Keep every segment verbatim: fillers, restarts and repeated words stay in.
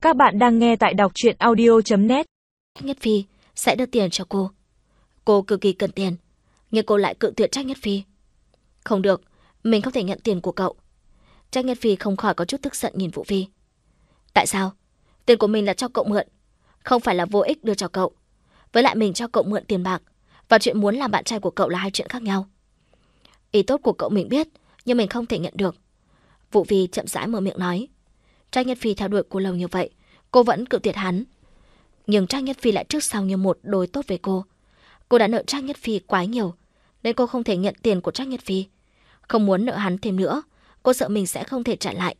Các bạn đang nghe tại đọc truyện audio chấm net. Trác Nhất Phi sẽ đưa tiền cho cô. Cô cực kỳ cần tiền, nhưng cô lại cự tuyệt Trác Nhất Phi. Không được, mình không thể nhận tiền của cậu. Trác Nhất Phi không khỏi có chút tức giận nhìn Vũ Vi. Tại sao? Tiền của mình là cho cậu mượn, không phải là vô ích đưa cho cậu. Với lại mình cho cậu mượn tiền bạc và chuyện muốn làm bạn trai của cậu là hai chuyện khác nhau. Ý tốt của cậu mình biết, nhưng mình không thể nhận được. Vũ Vi chậm rãi mở miệng nói. Trác Nhất Phi theo đuổi cô lâu như vậy, cô vẫn cự tuyệt hắn. Nhưng Trác Nhất Phi lại trước sau như một đối tốt với cô. Cô đã nợ Trác Nhất Phi quá nhiều, nên cô không thể nhận tiền của Trác Nhất Phi. Không muốn nợ hắn thêm nữa, cô sợ mình sẽ không thể trả lại.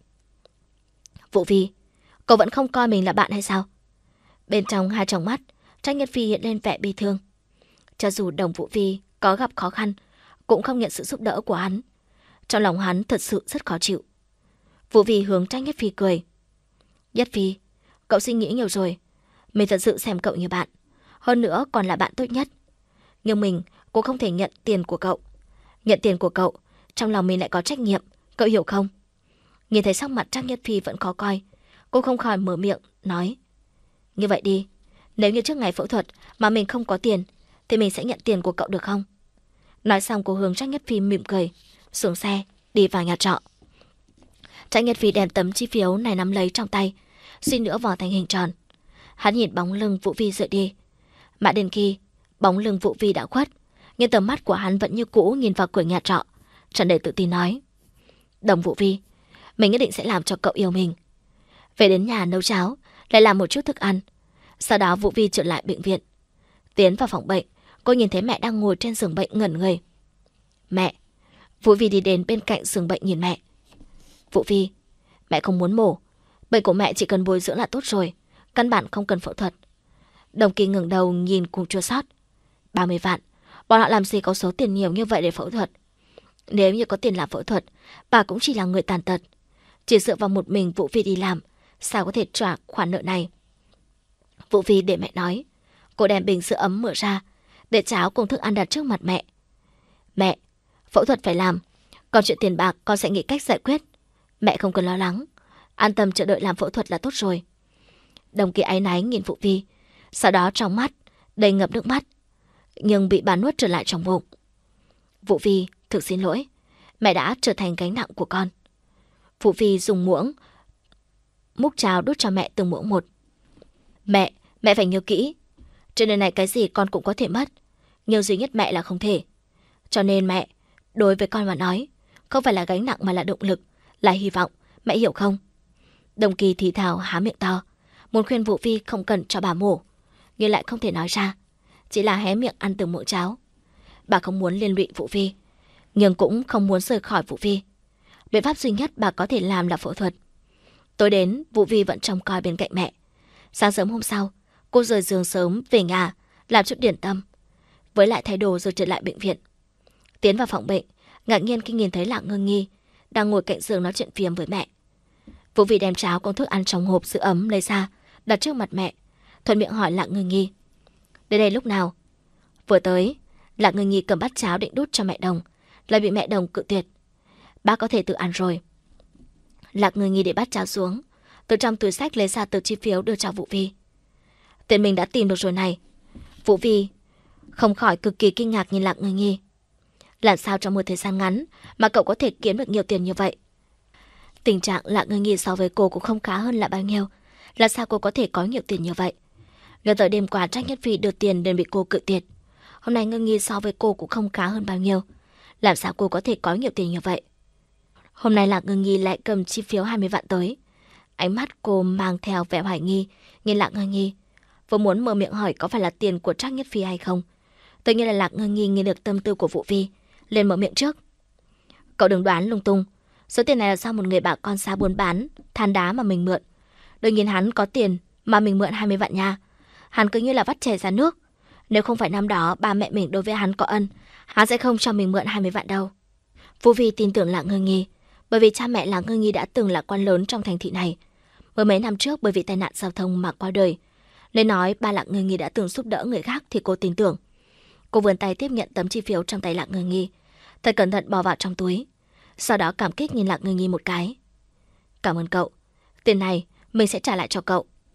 Vũ Vi, cậu vẫn không coi mình là bạn hay sao? Bên trong hai tròng mắt, Trác Nhất Phi hiện lên vẻ bi thương. Cho dù Đồng Vũ Vi có gặp khó khăn, cũng không nhận sự giúp đỡ của hắn. Trong lòng hắn thật sự rất khó chịu. Vũ Vi hướng Trác Nhất Phi cười. Nhất Phi, cậu suy nghĩ nhiều rồi. Mình thật sự xem cậu như bạn, hơn nữa còn là bạn tốt nhất. Nhưng mình cũng không thể nhận tiền của cậu. Nhận tiền của cậu, trong lòng mình lại có trách nhiệm, cậu hiểu không? Nhìn thấy sắc mặt Trác Nhất Phi vẫn khó coi, cô không khỏi mở miệng, nói. Như vậy đi, nếu như trước ngày phẫu thuật mà mình không có tiền, thì mình sẽ nhận tiền của cậu được không? Nói xong cô hướng Trác Nhất Phi mỉm cười, xuống xe, đi vào nhà trọ. Trác Nhất Phi đem tấm chi phiếu này nắm lấy trong tay, suy nữa vò thành hình tròn. Hắn nhìn bóng lưng Vũ Vi rời đi. Mãi đến khi bóng lưng Vũ Vi đã khuất, nhưng tầm mắt của hắn vẫn như cũ nhìn vào cửa nhà trọ, tràn đầy tự tin nói. Đồng Vũ Vi, mình nhất định sẽ làm cho cậu yêu mình. Về đến nhà nấu cháo, lại làm một chút thức ăn. Sau đó Vũ Vi trở lại bệnh viện. Tiến vào phòng bệnh, cô nhìn thấy mẹ đang ngồi trên giường bệnh ngẩn người. Mẹ. Vũ Vi đi đến bên cạnh giường bệnh nhìn mẹ. Vũ Vi, mẹ không muốn mổ. Bệnh của mẹ chỉ cần bồi dưỡng là tốt rồi, căn bản không cần phẫu thuật. Đồng Kỳ ngẩng đầu nhìn cùng chua xót. ba mươi vạn, bọn họ làm gì có số tiền nhiều như vậy để phẫu thuật. Nếu như có tiền làm phẫu thuật, bà cũng chỉ là người tàn tật. Chỉ dựa vào một mình Vũ Vi đi làm, sao có thể trả khoản nợ này. Vũ Vi để mẹ nói. Cô đem bình sữa ấm mở ra, để cháo cùng thức ăn đặt trước mặt mẹ. Mẹ, phẫu thuật phải làm, còn chuyện tiền bạc con sẽ nghĩ cách giải quyết. Mẹ không cần lo lắng, an tâm chờ đợi làm phẫu thuật là tốt rồi. Đồng Kỳ áy náy nhìn Vũ Vi, sau đó trong mắt đầy ngập nước mắt, nhưng bị bà nuốt trở lại trong bụng. Vũ Vi, thực xin lỗi, mẹ đã trở thành gánh nặng của con. Vũ Vi dùng muỗng múc cháo đút cho mẹ từng muỗng một. Mẹ, mẹ phải nhớ kỹ, trên đời này cái gì con cũng có thể mất, nhưng duy nhất mẹ là không thể. Cho nên mẹ, đối với con mà nói, không phải là gánh nặng mà là động lực, là hy vọng, mẹ hiểu không? Đồng Kỳ thì thào há miệng to, muốn khuyên Vũ Vi không cần cho bà mổ, nhưng lại không thể nói ra, chỉ là hé miệng ăn từng muỗng cháo. Bà không muốn liên lụy Vũ Vi, nhưng cũng không muốn rời khỏi Vũ Vi. Biện pháp duy nhất bà có thể làm là phẫu thuật. Tối đến, Vũ Vi vẫn trông coi bên cạnh mẹ. Sáng sớm hôm sau, cô rời giường sớm về nhà, làm chút điển tâm, với lại thay đồ rồi trở lại bệnh viện. Tiến vào phòng bệnh, ngạc nhiên khi nhìn thấy Lạc Ngưng Nghi đang ngồi cạnh giường nói chuyện phiếm với mẹ. Vũ Vi đem cháo cùng thức ăn trong hộp sữa ấm lấy ra, đặt trước mặt mẹ, thuận miệng hỏi Lạc Ngưng Nghi. Đến đây lúc nào? Vừa tới, Lạc Ngưng Nghi cầm bát cháo định đút cho mẹ Đồng, lại bị mẹ Đồng cự tuyệt. Bác có thể tự ăn rồi. Lạc Ngưng Nghi để bát cháo xuống, từ trong túi xách lấy ra tờ chi phiếu đưa cho Vũ Vi. Tiền mình đã tìm được rồi này. Vũ Vi không khỏi cực kỳ kinh ngạc nhìn Lạc Ngưng Nghi. Làm sao trong một thời gian ngắn mà cậu có thể kiếm được nhiều tiền như vậy? Tình trạng Lạc Ngưng Nghi so với cô cũng không khá hơn là bao nhiêu. Là sao cô có thể có nhiều tiền như vậy? Nhớ tới đêm qua Trác Nhất Phi đưa tiền nên bị cô cự tuyệt. Hôm nay Ngưng Nghi so với cô cũng không khá hơn bao nhiêu. Làm sao cô có thể có nhiều tiền như vậy? Hôm nay Lạc Ngưng Nghi lại cầm chi phiếu hai mươi vạn tới. Ánh mắt cô mang theo vẻ hoài nghi nhìn Lạc Ngưng Nghi, vừa muốn mở miệng hỏi có phải là tiền của Trác Nhất Phi hay không. Tự nhiên là Lạc Ngưng Nghi nghe được tâm tư của Vũ Vi, liền mở miệng trước. Cậu đừng đoán lung tung, số tiền này là do một người bà con xa buôn bán than đá mà mình mượn. Đừng nhìn hắn có tiền mà mình mượn hai mươi vạn nha. Hắn cứ như là vắt chè ra nước. Nếu không phải năm đó ba mẹ mình đối với hắn có ân, hắn sẽ không cho mình mượn hai mươi vạn đâu. Vũ Vi tin tưởng Lạc Ngưng Nghi, bởi vì cha mẹ Lạc Ngưng Nghi đã từng là quan lớn trong thành thị này. Mới mấy năm trước bởi vì tai nạn giao thông mà qua đời. Nên nói ba Lạc Ngưng Nghi đã từng giúp đỡ người khác thì cô tin tưởng. Cô vươn tay tiếp nhận tấm chi phiếu trong tay Lạc Ngưng Nghi, thật cẩn thận bỏ vào trong túi. Sau đó cảm kích nhìn Lạc Ngưng Nghi một cái. Cảm ơn cậu, tiền này mình sẽ trả lại cho cậu.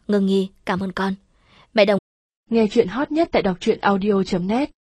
Ngưng nhi, cảm ơn con. Mẹ đồng Nghe chuyện hot nhất tại đọc truyện audio chấm net